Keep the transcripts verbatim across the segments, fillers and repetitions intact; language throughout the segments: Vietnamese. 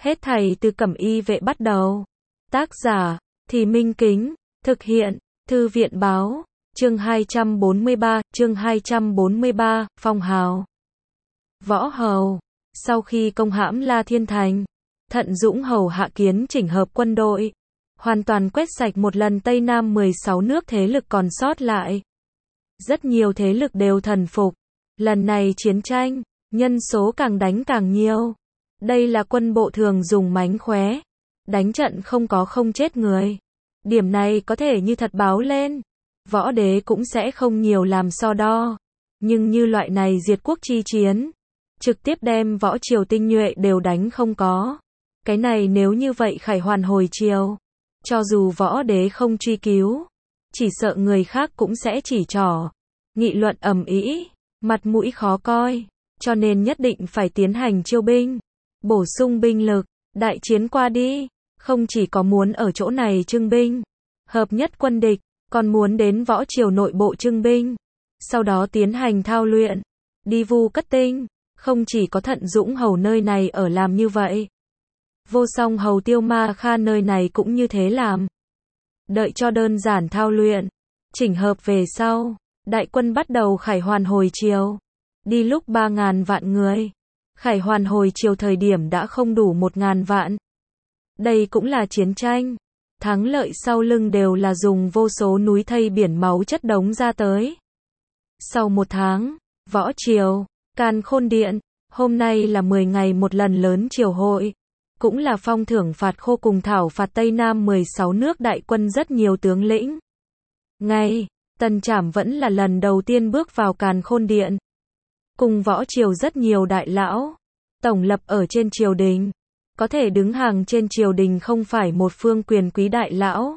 Hết thảy từ Cẩm Y vệ bắt đầu. Tác giả, Thì Minh Kính, thực hiện, Thư viện báo, chương hai trăm bốn mươi ba, chương hai trăm bốn mươi ba, phong hào. Võ Hầu, sau khi công hãm La Thiên Thành, Thận Dũng hầu hạ Kiến chỉnh hợp quân đội, hoàn toàn quét sạch một lần Tây Nam mười sáu nước thế lực còn sót lại. Rất nhiều thế lực đều thần phục. Lần này chiến tranh, nhân số càng đánh càng nhiều. Đây là quân bộ thường dùng mánh khóe. Đánh trận không có không chết người. Điểm này có thể như thật báo lên. Võ đế cũng sẽ không nhiều làm so đo. Nhưng như loại này diệt quốc chi chiến, trực tiếp đem võ triều tinh nhuệ đều đánh không có. Cái này nếu như vậy khải hoàn hồi triều, cho dù võ đế không truy cứu, chỉ sợ người khác cũng sẽ chỉ trỏ, nghị luận ầm ĩ, mặt mũi khó coi, cho nên nhất định phải tiến hành chiêu binh, bổ sung binh lực, đại chiến qua đi, không chỉ có muốn ở chỗ này trưng binh, hợp nhất quân địch, còn muốn đến võ triều nội bộ trưng binh, sau đó tiến hành thao luyện, đi vu cất tinh, không chỉ có Thận Dũng hầu nơi này ở làm như vậy. Vô Song hầu Tiêu Ma Kha nơi này cũng như thế làm. Đợi cho đơn giản thao luyện, chỉnh hợp về sau, đại quân bắt đầu khải hoàn hồi triều. Đi lúc ba ngàn vạn người, khải hoàn hồi triều thời điểm đã không đủ một ngàn vạn. Đây cũng là chiến tranh, thắng lợi sau lưng đều là dùng vô số núi thây biển máu chất đống ra tới. Sau một tháng, võ triều, Càn Khôn Điện, hôm nay là mười ngày một lần lớn triều hội. Cũng là phong thưởng phạt khô cùng thảo phạt Tây Nam mười sáu nước đại quân rất nhiều tướng lĩnh. Ngày, Tần Trảm vẫn là lần đầu tiên bước vào Càn Khôn Điện. Cùng võ triều rất nhiều đại lão, tổng lập ở trên triều đình. Có thể đứng hàng trên triều đình không phải một phương quyền quý đại lão.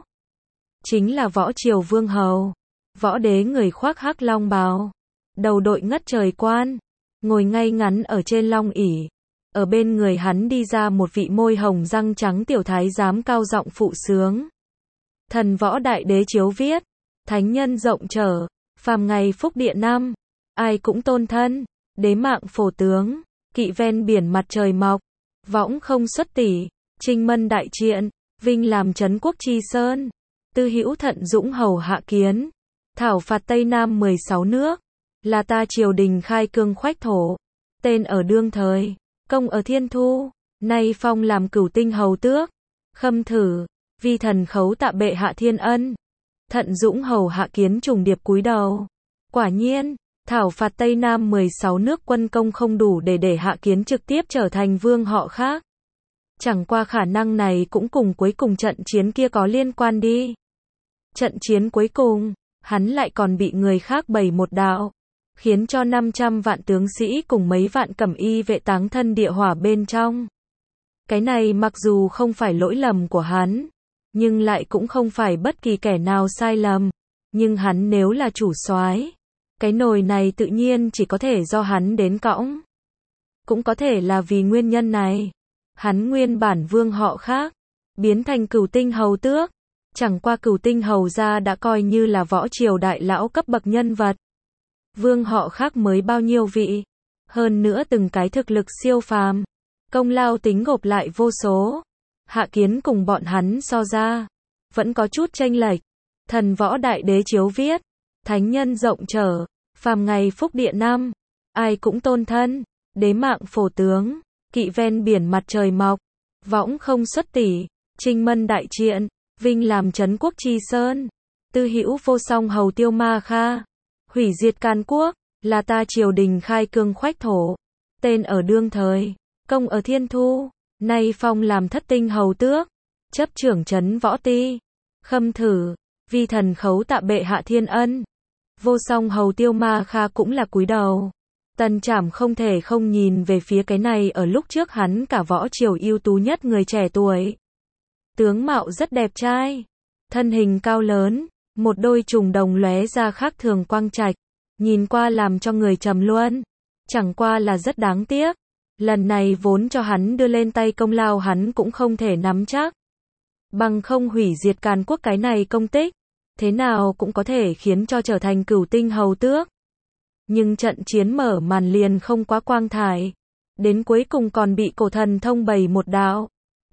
Chính là võ triều vương hầu. Võ đế người khoác hắc long bào. Đầu đội ngất trời quan. Ngồi ngay ngắn ở trên long ỷ. Ở bên người hắn đi ra một vị môi hồng răng trắng tiểu thái giám cao giọng phụ sướng. Thần võ đại đế chiếu viết, thánh nhân rộng trở, phàm ngày phúc địa năm, ai cũng tôn thân, đế mạng phổ tướng, kỵ ven biển mặt trời mọc, võng không xuất tỷ, trinh mân đại triện, vinh làm trấn quốc chi sơn, tư hữu Thận Dũng hầu hạ Kiến, thảo phạt Tây Nam mười sáu nước, là ta triều đình khai cương khoách thổ, tên ở đương thời. Công ở Thiên Thu, nay phong làm Cửu Tinh hầu tước, khâm thử, vi thần khấu tạ bệ hạ thiên ân. Thận Dũng hầu hạ Kiến trùng điệp cúi đầu. Quả nhiên, thảo phạt Tây Nam mười sáu nước quân công không đủ để để hạ Kiến trực tiếp trở thành vương họ khác. Chẳng qua khả năng này cũng cùng cuối cùng trận chiến kia có liên quan đi. Trận chiến cuối cùng, hắn lại còn bị người khác bày một đạo. Khiến cho năm trăm vạn tướng sĩ cùng mấy vạn Cẩm Y vệ táng thân địa hỏa bên trong. Cái này mặc dù không phải lỗi lầm của hắn, nhưng lại cũng không phải bất kỳ kẻ nào sai lầm. Nhưng hắn nếu là chủ soái, cái nồi này tự nhiên chỉ có thể do hắn đến cõng. Cũng có thể là vì nguyên nhân này, hắn nguyên bản vương họ khác, biến thành Cửu Tinh hầu tước. Chẳng qua Cửu Tinh hầu gia đã coi như là võ triều đại lão cấp bậc nhân vật. Vương họ khác mới bao nhiêu vị, hơn nữa từng cái thực lực siêu phàm, công lao tính gộp lại vô số. Hạ Kiến cùng bọn hắn so ra, vẫn có chút chênh lệch. Thần võ đại đế chiếu viết, thánh nhân rộng trở, phàm ngày phúc địa năm, ai cũng tôn thân, đế mạng phổ tướng, kỵ ven biển mặt trời mọc, võng không xuất tỷ, trinh mân đại triện, vinh làm trấn quốc chi sơn, tư hữu Vô Song hầu Tiêu Ma Kha. Hủy diệt Càn Quốc, là ta triều đình khai cương khoách thổ, tên ở đương thời, công ở Thiên Thu, nay phong làm Thất Tinh hầu tước, chấp trưởng trấn võ ti, khâm thử, vi thần khấu tạ bệ hạ thiên ân. Vô Song hầu Tiêu Ma Kha cũng là cúi đầu. Tần Trảm không thể không nhìn về phía cái này ở lúc trước hắn cả võ triều ưu tú nhất người trẻ tuổi. Tướng mạo rất đẹp trai, thân hình cao lớn. Một đôi trùng đồng lóe ra khác thường quang trạch, nhìn qua làm cho người trầm luân. Chẳng qua là rất đáng tiếc. Lần này vốn cho hắn đưa lên tay công lao hắn cũng không thể nắm chắc. Bằng không hủy diệt Càn Quốc cái này công tích, thế nào cũng có thể khiến cho trở thành Cửu Tinh hầu tước. Nhưng trận chiến mở màn liền không quá quang thải. Đến cuối cùng còn bị cổ thần thông bày một đạo.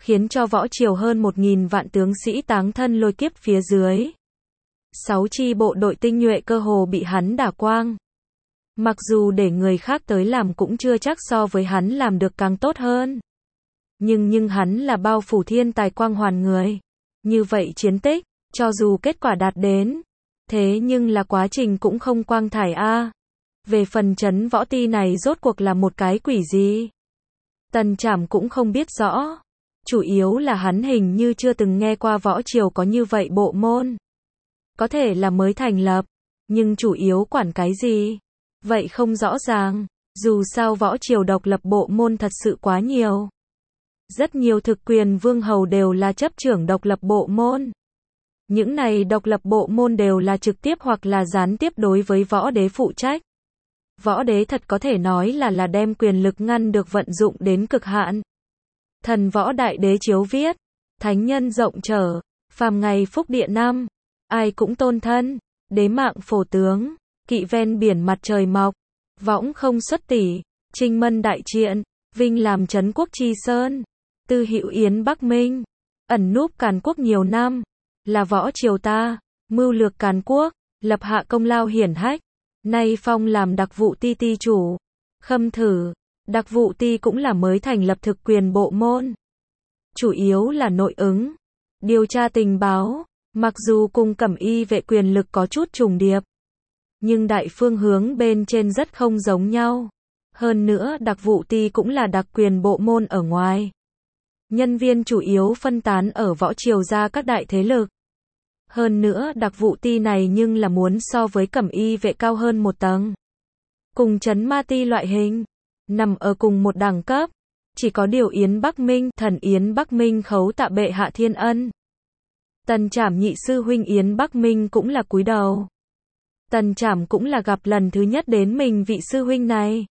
khiến cho võ triều hơn một nghìn vạn tướng sĩ táng thân lôi kiếp phía dưới. Sáu chi bộ đội tinh nhuệ cơ hồ bị hắn đả quang. Mặc dù để người khác tới làm cũng chưa chắc so với hắn làm được càng tốt hơn. Nhưng nhưng hắn là bao phủ thiên tài quang hoàn người. Như vậy chiến tích, cho dù kết quả đạt đến, thế nhưng là quá trình cũng không quang thải a. Về phần trấn võ ti này rốt cuộc là một cái quỷ gì? Tần Trảm cũng không biết rõ. Chủ yếu là hắn hình như chưa từng nghe qua võ triều có như vậy bộ môn. Có thể là mới thành lập, nhưng chủ yếu quản cái gì? Vậy không rõ ràng, dù sao võ triều độc lập bộ môn thật sự quá nhiều. Rất nhiều thực quyền vương hầu đều là chấp trưởng độc lập bộ môn. Những này độc lập bộ môn đều là trực tiếp hoặc là gián tiếp đối với võ đế phụ trách. Võ đế thật có thể nói là là đem quyền lực ngăn được vận dụng đến cực hạn. Thần võ đại đế chiếu viết, thánh nhân rộng trở, phàm ngày phúc địa năm, ai cũng tôn thân, đế mạng phổ tướng, kỵ ven biển mặt trời mọc, võng không xuất tỷ, trinh mân đại triện, vinh làm trấn quốc chi sơn, tư hữu yến Bắc Minh, ẩn núp càn quốc nhiều năm, là võ triều ta, mưu lược càn quốc, lập hạ công lao hiển hách, nay phong làm đặc vụ ti ti chủ, khâm thử, đặc vụ ti cũng là mới thành lập thực quyền bộ môn. Chủ yếu là nội ứng, điều tra tình báo, mặc dù cùng cẩm y vệ quyền lực có chút trùng điệp, nhưng đại phương hướng bên trên rất không giống nhau. Hơn nữa đặc vụ ti cũng là đặc quyền bộ môn ở ngoài. Nhân viên chủ yếu phân tán ở võ triều ra các đại thế lực. Hơn nữa đặc vụ ti này nhưng là muốn so với cẩm y vệ cao hơn một tầng. Cùng trấn ma ti loại hình, nằm ở cùng một đẳng cấp. Chỉ có điều Yến Bắc Minh, thần Yến Bắc Minh khấu tạ bệ hạ thiên ân. Tần Trảm nhị sư huynh Yến Bắc Minh cũng là cúi đầu. Tần Trảm cũng là gặp lần thứ nhất đến mình vị sư huynh này.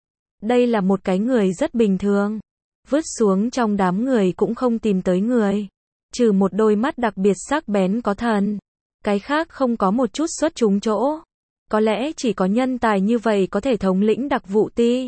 Đây là một cái người rất bình thường. Vứt xuống trong đám người cũng không tìm tới người. Trừ một đôi mắt đặc biệt sắc bén có thần. Cái khác không có một chút xuất chúng chỗ. Có lẽ chỉ có nhân tài như vậy có thể thống lĩnh đặc vụ ti.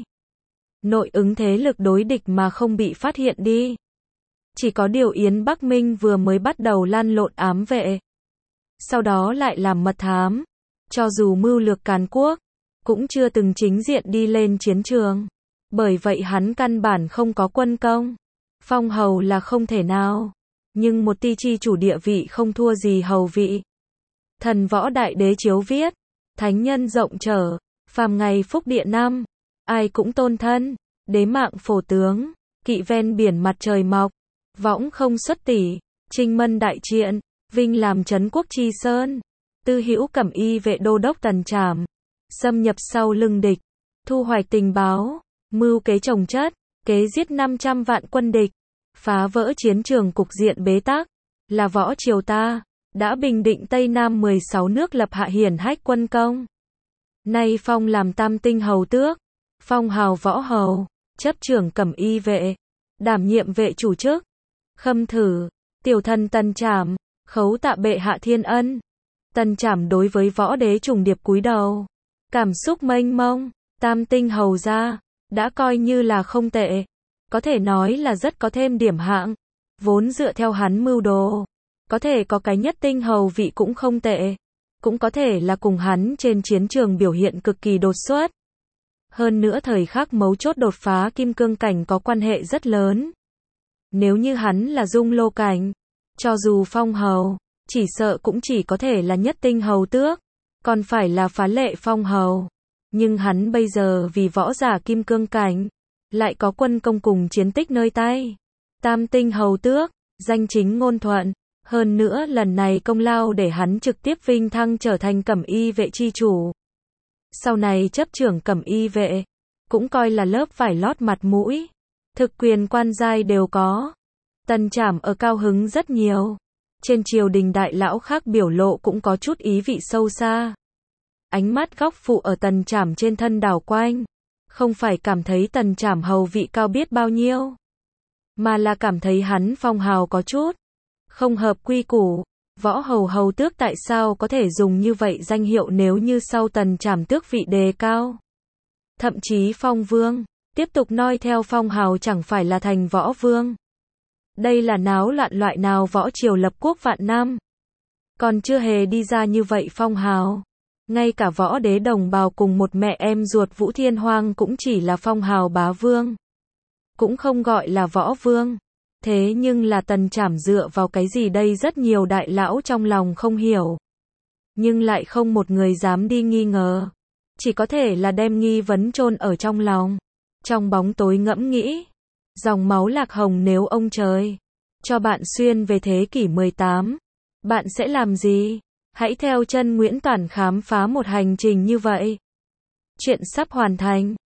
Nội ứng thế lực đối địch mà không bị phát hiện đi. Chỉ có điều Yến Bắc Minh vừa mới bắt đầu lăn lộn ám vệ. Sau đó lại làm mật thám. Cho dù mưu lược càn quốc, cũng chưa từng chính diện đi lên chiến trường. Bởi vậy hắn căn bản không có quân công. Phong hầu là không thể nào. Nhưng một ti chi chủ địa vị không thua gì hầu vị. Thần võ đại đế chiếu viết, thánh nhân rộng trở, phàm ngày phúc địa năm, ai cũng tôn thân, đế mạng phổ tướng, kỵ ven biển mặt trời mọc, võng không xuất tỷ, trinh mân đại triện, vinh làm trấn quốc chi sơn, tư hữu cẩm y vệ đô đốc Tần Trảm, xâm nhập sau lưng địch, thu hoạch tình báo, mưu kế trồng chất, kế giết năm trăm vạn quân địch, phá vỡ chiến trường cục diện bế tắc, là võ triều ta, đã bình định Tây Nam mười sáu nước lập hạ hiển hách quân công. Nay phong làm tam tinh hầu tước, phong hào võ hầu, chấp trưởng cẩm y vệ, đảm nhiệm vệ chủ chức, khâm thử, tiểu thần Tần Trảm, khấu tạ bệ hạ thiên ân. Tần Trảm đối với võ đế trùng điệp cúi đầu, cảm xúc mênh mông, tam tinh hầu ra, đã coi như là không tệ, có thể nói là rất có thêm điểm hạng, vốn dựa theo hắn mưu đồ, có thể có cái nhất tinh hầu vị cũng không tệ, cũng có thể là cùng hắn trên chiến trường biểu hiện cực kỳ đột xuất. Hơn nữa thời khắc mấu chốt đột phá kim cương cảnh có quan hệ rất lớn. Nếu như hắn là dung lô cảnh, cho dù phong hầu, chỉ sợ cũng chỉ có thể là nhất tinh hầu tước, còn phải là phá lệ phong hầu. Nhưng hắn bây giờ vì võ giả kim cương cảnh, lại có quân công cùng chiến tích nơi tay. Tam tinh hầu tước, danh chính ngôn thuận, hơn nữa lần này công lao để hắn trực tiếp vinh thăng trở thành cẩm y vệ chi chủ. Sau này chấp trưởng cẩm y vệ, cũng coi là lớp vải lót mặt mũi. Thực quyền quan giai đều có. Tần Trảm ở cao hứng rất nhiều. Trên triều đình đại lão khác biểu lộ cũng có chút ý vị sâu xa. Ánh mắt góc phụ ở Tần Trảm trên thân đảo quanh. Không phải cảm thấy Tần Trảm hầu vị cao biết bao nhiêu, mà là cảm thấy hắn phong hào có chút không hợp quy củ. Võ hầu hầu tước tại sao có thể dùng như vậy danh hiệu nếu như sau Tần Trảm tước vị đề cao. Thậm chí phong vương, tiếp tục noi theo phong hào chẳng phải là thành võ vương. Đây là náo loạn loại nào võ triều lập quốc vạn năm. Còn chưa hề đi ra như vậy phong hào. Ngay cả võ đế đồng bào cùng một mẹ em ruột Vũ Thiên Hoang cũng chỉ là phong hào bá vương. Cũng không gọi là võ vương. Thế nhưng là Tần Trảm dựa vào cái gì đây, rất nhiều đại lão trong lòng không hiểu. Nhưng lại không một người dám đi nghi ngờ. Chỉ có thể là đem nghi vấn chôn ở trong lòng. Trong bóng tối ngẫm nghĩ. Dòng máu Lạc Hồng nếu ông trời cho bạn xuyên về thế kỷ mười tám, bạn sẽ làm gì? Hãy theo chân Nguyễn Toản khám phá một hành trình như vậy. Chuyện sắp hoàn thành.